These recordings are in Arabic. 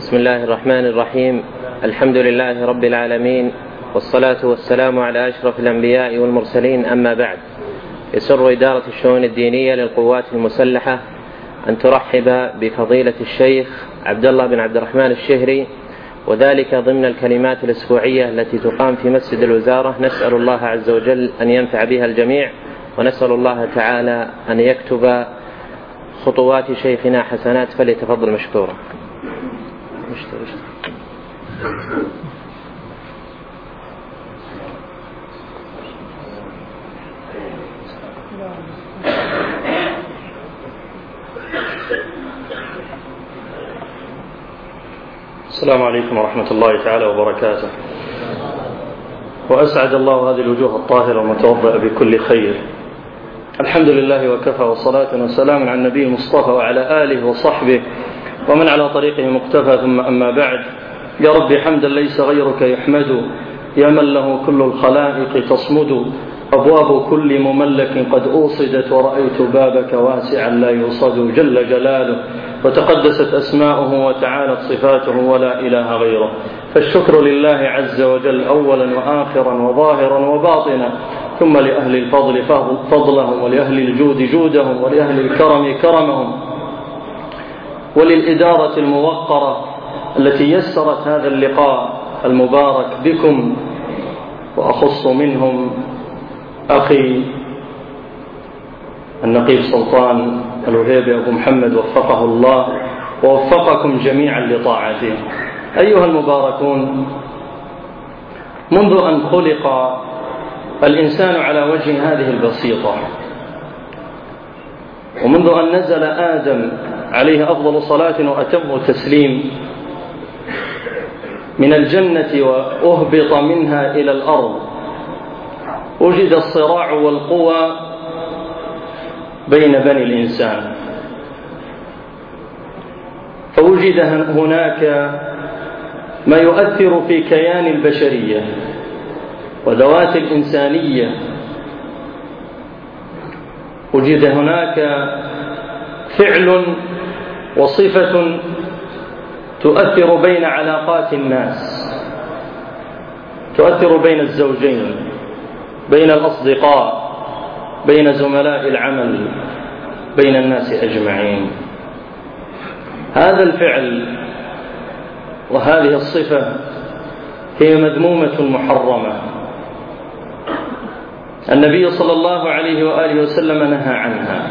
بسم الله الرحمن الرحيم. الحمد لله رب العالمين، والصلاة والسلام على أشرف الأنبياء والمرسلين، أما بعد. يسر إدارة الشؤون الدينية للقوات المسلحة أن ترحب بفضيلة الشيخ عبد الله بن عبد الرحمن الشهري، وذلك ضمن الكلمات الأسبوعية التي تقام في مسجد الوزارة. نسأل الله عز وجل أن ينفع بها الجميع، ونسأل الله تعالى أن يكتب خطوات شيخنا حسنات، فليتفضل مشكورا. السلام عليكم ورحمة الله تعالى وبركاته. وأسعد الله هذه الوجوه الطاهرة المتوضئة بكل خير. الحمد لله وكفى، وصلاة وسلام على النبي المصطفى وعلى آله وصحبه ومن على طريقه مقتفى، ثم أما بعد. يا رب حمدا ليس غيرك يحمد، يا من له كل الخلائق تصمد. أبواب كل مملك قد أوصدت، ورأيت بابك واسعا لا يوصد، جل جلاله وتقدست أسماؤه وتعالت صفاته ولا إله غيره. فالشكر لله عز وجل أولا وآخرا وظاهرا وباطنا، ثم لأهل الفضل فضلهم، ولأهل الجود جودهم، ولأهل الكرم كرمهم، وللإدارة الموقرة التي يسرت هذا اللقاء المبارك بكم، وأخص منهم أخي النقيب سلطان الوهيبي أبو محمد، وفقه الله ووفقكم جميعا لطاعته. أيها المباركون، منذ أن خلق الإنسان على وجه هذه البسيطة، ومنذ أن نزل آدم عليه أفضل صلاة وأتم تسليم من الجنة وأهبط منها إلى الأرض، وجد الصراع والقوى بين بني الإنسان. فوجد هناك ما يؤثر في كيان البشرية وذوات الإنسانية، وجد هناك فعل وصفة تؤثر بين علاقات الناس، تؤثر بين الزوجين، بين الأصدقاء، بين زملاء العمل، بين الناس أجمعين. هذا الفعل وهذه الصفة هي مذمومة محرمة. النبي صلى الله عليه وآله وسلم نهى عنها.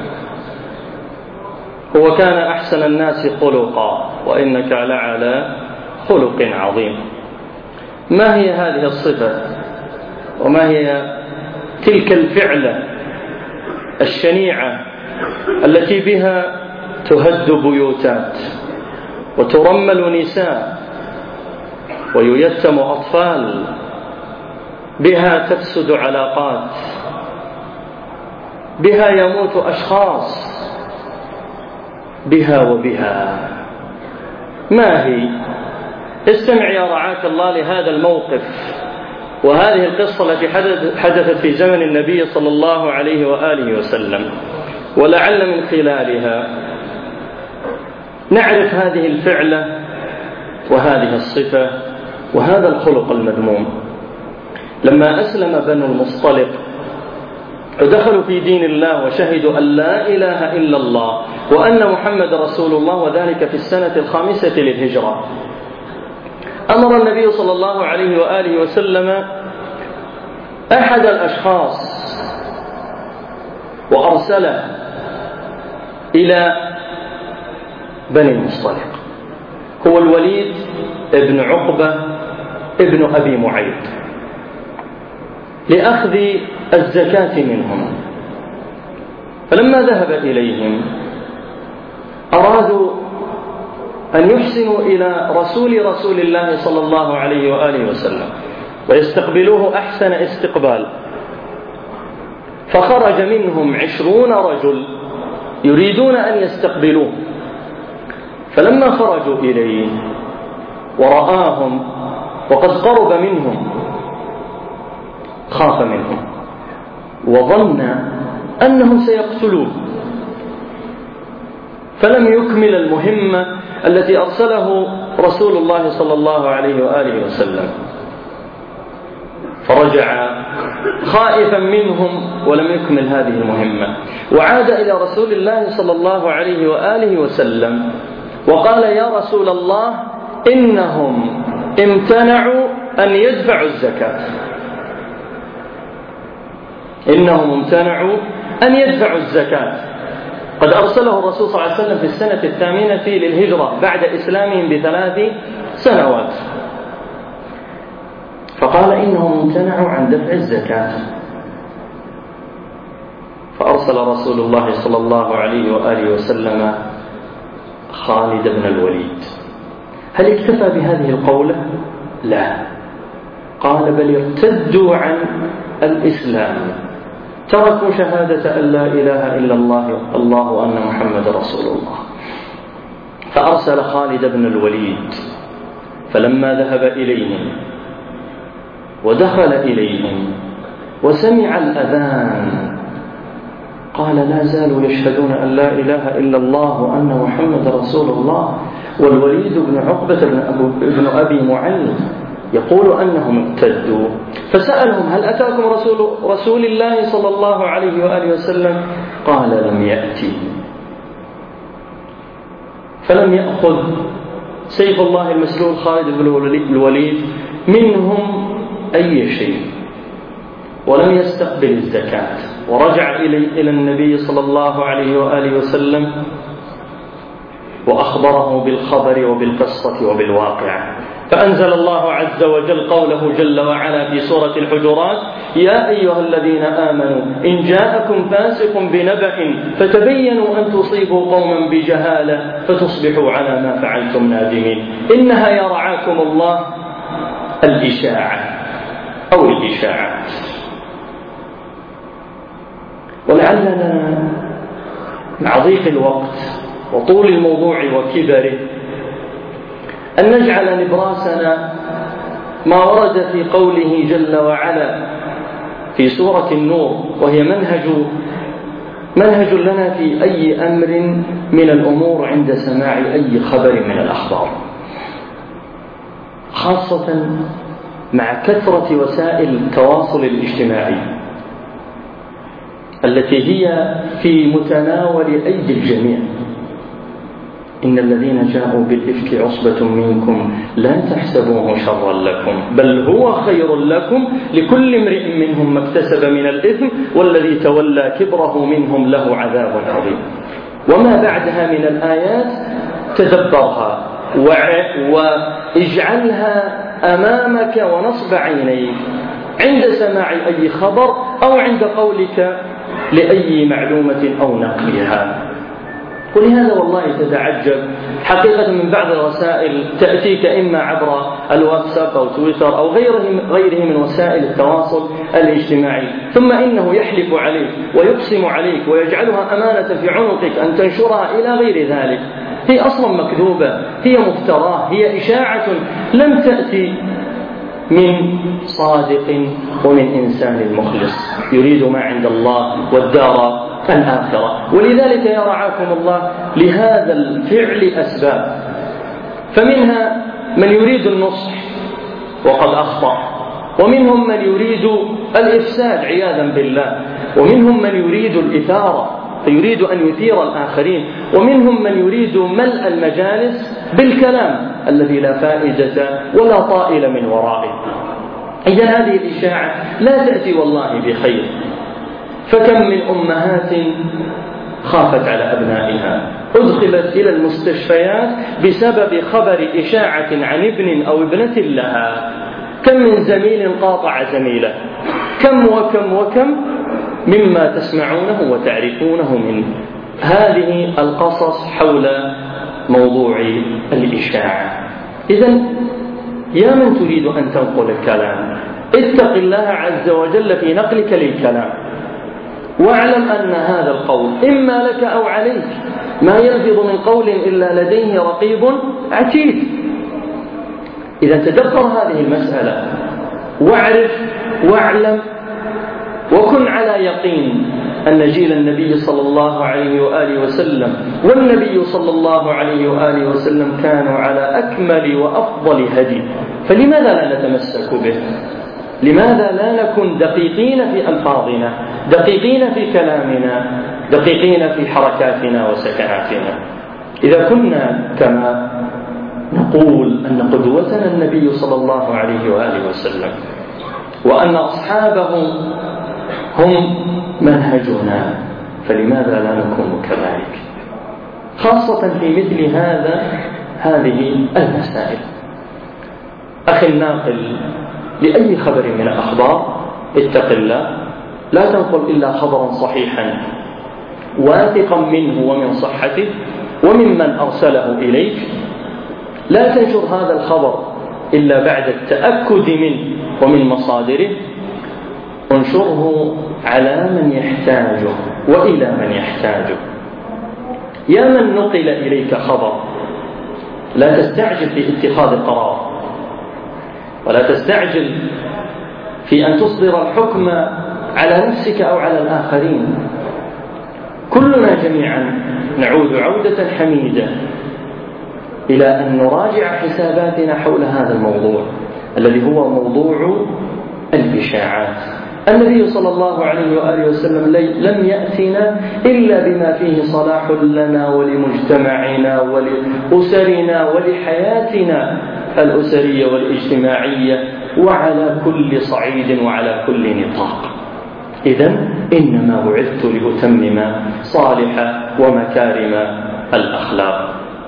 هو كان أحسن الناس خلقا، وإنك لعلى خلق عظيم. ما هي هذه الصفة، وما هي تلك الفعلة الشنيعة التي بها تهد بيوتات وترمل نساء وييتم أطفال، بها تفسد علاقات، بها يموت أشخاص، بها وبها؟ ما هي؟ استمع يا رعاك الله لهذا الموقف وهذه القصة التي حدثت في زمن النبي صلى الله عليه وآله وسلم، ولعل من خلالها نعرف هذه الفعلة وهذه الصفة وهذا الخلق المذموم. لما أسلم بنو المصطلق ودخلوا في دين الله وشهدوا أن لا إله إلا الله وأن محمد رسول الله، وذلك في السنة 5 للهجرة، أمر النبي صلى الله عليه وآله وسلم أحد الأشخاص وأرسله إلى بني المصطلق، هو الوليد ابن عقبة ابن أبي معيط، لأخذ الزكاة منهم. فلما ذهب إليهم أرادوا أن يحسنوا إلى رسول الله صلى الله عليه وآله وسلم ويستقبلوه أحسن استقبال، فخرج منهم 20 رجل يريدون أن يستقبلوه. فلما خرجوا إليه ورآهم وقد قرب منهم خاف منهم وظن أنهم سيقتلوه، فلم يكمل المهمة التي أرسله رسول الله صلى الله عليه وآله وسلم، فرجع خائفا منهم ولم يكمل هذه المهمة، وعاد إلى رسول الله صلى الله عليه وآله وسلم وقال: يا رسول الله، إنهم امتنعوا أن يدفعوا الزكاة، إنهم امتنعوا أن يدفعوا الزكاة. قد أرسله الرسول صلى الله عليه وسلم في السنة 8 للهجرة بعد إسلامهم ب3 سنوات، فقال: إنهم امتنعوا عن دفع الزكاة. فأرسل رسول الله صلى الله عليه وآله وسلم خالد بن الوليد. هل اكتفى بهذه القولة؟ لا، قال: بل ارتدوا عن الإسلام، تركوا شهادة أن لا إله إلا الله وأن محمد رسول الله. فأرسل خالد بن الوليد، فلما ذهب إليهم ودخل إليهم وسمع الأذان قال: لا زالوا يشهدون أن لا إله إلا الله وأن محمد رسول الله. والوليد بن عقبة بن أبي معيط يقول أنهم ارتدوا، فسألهم: هل أتاكم رسول الله صلى الله عليه وآله وسلم؟ قال: لم يأتي. فلم يأخذ سيف الله المسلول خالد بن الوليد منهم أي شيء، ولم يستقبل الزكاة، ورجع إلى النبي صلى الله عليه وآله وسلم وأخبره بالخبر وبالقصة وبالواقع. فأنزل الله عز وجل قوله جل وعلا في سورة الحجرات: يا أيها الذين آمنوا إن جاءكم فاسق بنبأ فتبينوا أن تصيبوا قوما بجهالة فتصبحوا على ما فعلتم نادمين. إنها يرعاكم الله الإشاعة أو الإشاعات. ولعلنا مع ضيق الوقت وطول الموضوع وكبره أن نجعل نبراسنا ما ورد في قوله جل وعلا في سورة النور، وهي منهج لنا في أي أمر من الأمور عند سماع أي خبر من الأخبار، خاصة مع كثرة وسائل التواصل الاجتماعي التي هي في متناول أيدي الجميع. إن الذين جاءوا بالإفك عصبة منكم لا تحسبوه شرا لكم بل هو خير لكم لكل امرئ منهم ما اكتسب من الإثم والذي تولى كبره منهم له عذاب عظيم. وما بعدها من الآيات تدبرها واجعلها أمامك ونصب عينيك عند سماع أي خبر أو عند قولك لأي معلومة أو نقلها. ولهذا والله تتعجب حقيقة من بعض الرسائل تأتيك إما عبر الواتساب أو تويتر أو غيره من وسائل التواصل الاجتماعي، ثم إنه يحلف عليك ويقسم عليك ويجعلها أمانة في عنقك أن تنشرها إلى غير ذلك. هي أصلا مكذوبة، هي مفتراه، هي إشاعة لم تأتي من صادق ومن إنسان مخلص يريد ما عند الله والدار الآخرة. ولذلك يا رعاكم الله لهذا الفعل أسباب، فمنها من يريد النصح وقد أخطأ، ومنهم من يريد الإفساد عياذا بالله، ومنهم من يريد الإثارة فيريد أن يثير الآخرين، ومنهم من يريد ملء المجالس بالكلام الذي لا فائدة ولا طائل من ورائه. إذن هذه الإشاعة لا تأتي والله بخير. فكم من أمهات خافت على أبنائها، أدخلت إلى المستشفيات بسبب خبر إشاعة عن ابن أو ابنة لها. كم من زميل قاطع زميله، كم وكم مما تسمعونه وتعرفونه من هذه القصص حول موضوع الإشاعة. إذن يا من تريد أن تنقل الكلام اتق الله عز وجل في نقلك للكلام، واعلم أن هذا القول إما لك أو عليك، ما يلفظ من قول إلا لديه رقيب عتيد. إذا تدبر هذه المسألة واعرف واعلم وكن على يقين أن جيل النبي صلى الله عليه وآله وسلم والنبي صلى الله عليه وآله وسلم كانوا على أكمل وأفضل هدي، فلماذا لا نتمسك به؟ لماذا لا نكون دقيقين في ألفاظنا، دقيقين في كلامنا، دقيقين في حركاتنا وسكناتنا؟ إذا كنا كما نقول أن قدوتنا النبي صلى الله عليه وآله وسلم وأن أصحابه هم منهجنا، فلماذا لا نكون كذلك؟ خاصة في مثل هذه المسائل. أخي الناقل لأي خبر من الأخبار اتق الله، لا تنقل إلا خبرا صحيحا واثقا منه ومن صحته وممن أرسله إليك، لا تنشر هذا الخبر إلا بعد التأكد منه ومن مصادره، انشره على من يحتاجه وإلى من يحتاجه. يا من نقل إليك خبر، لا تستعجل في اتخاذ القرار، ولا تستعجل في أن تصدر الحكم على نفسك أو على الآخرين. كلنا جميعا نعود عودة حميدة إلى أن نراجع حساباتنا حول هذا الموضوع الذي هو موضوع الإشاعات. النبي صلى الله عليه وآله وسلم لم يأتنا إلا بما فيه صلاح لنا ولمجتمعنا ولأسرنا ولحياتنا الأسرية والاجتماعية وعلى كل صعيد وعلى كل نطاق. إذن إنما بعثت لأتمم صالح ومكارم الأخلاق.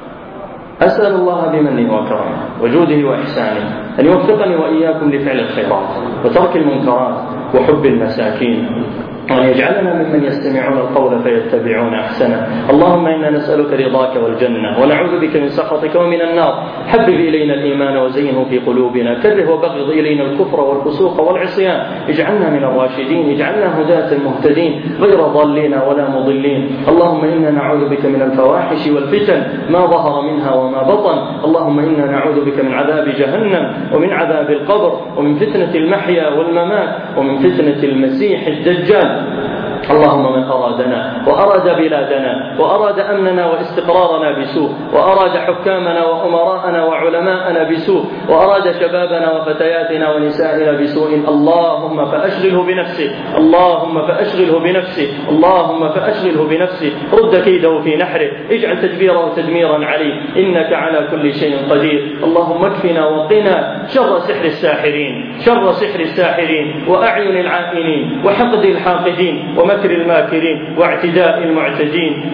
أسأل الله بمنه وكرمه وجوده وإحسانه أن يوفقني وإياكم لفعل الخيرات وترك المنكرات وحب المساكين، وأن يجعلنا ممن يستمعون القول فيتبعون أحسنه. اللهم إنا نسألك رضاك والجنة ونعوذ بك من سخطك ومن النار. حبب إلينا الإيمان وزينه في قلوبنا، كره وبغض إلينا الكفر والفسوق والعصيان. اجعلنا من الراشدين، اجعلنا هداة مهتدين غير ضالين ولا مضلين. اللهم إنا نعوذ بك من الفواحش والفتن ما ظهر منها وما بطن. اللهم إنا نعوذ بك من عذاب جهنم ومن عذاب القبر ومن فتنة المحيا والممات ومن فتنة المسيح الدجال. اللهم من أرادنا وأراد بلادنا وأراد أمننا واستقرارنا بسوء، وأراد حكامنا وأمراءنا وعلماءنا بسوء، وأراد شبابنا وفتياتنا ونسائنا بسوء، اللهم فأشغله بنفسه، اللهم فأشغله بنفسه، اللهم فأشغله بنفسه. رد كيده في نحره، اجعل تدبيره تدميرا عليه، إنك على كل شيء قدير. اللهم اكفنا وقنا شر سحر الساحرين، شر سحر الساحرين وأعين العائنين وحقد الحاقدين ومكر الماكرين واعتداء المعتدين،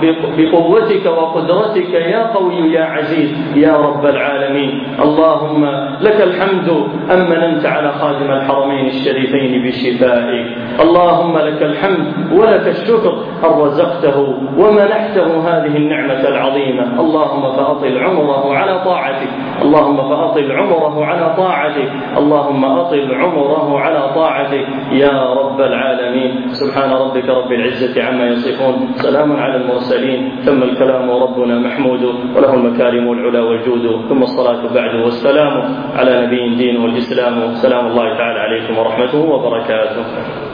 بقوتك وقدرتك يا قوي يا عزيز يا رب العالمين. اللهم لك الحمد أن مننت على خادم الحرمين الشريفين بشفائك، اللهم لك الحمد ولك الشكر أن رزقته ومنحته هذه النعمة العظيمة. اللهم فأطل عمره على طاعتك، اللهم فأطل عمره على طاعتك، اللهم أطل عمره على طاعتك يا رب العالمين. سبحان ربك رب العزة عما يصفون، سلام على المرسلين، تم الكلام وربنا محمود وله المكارم والعلا والجود، ثم الصلاة بعد والسلام على نبي دين والإسلام. سلام الله تعالى عليكم ورحمته وبركاته.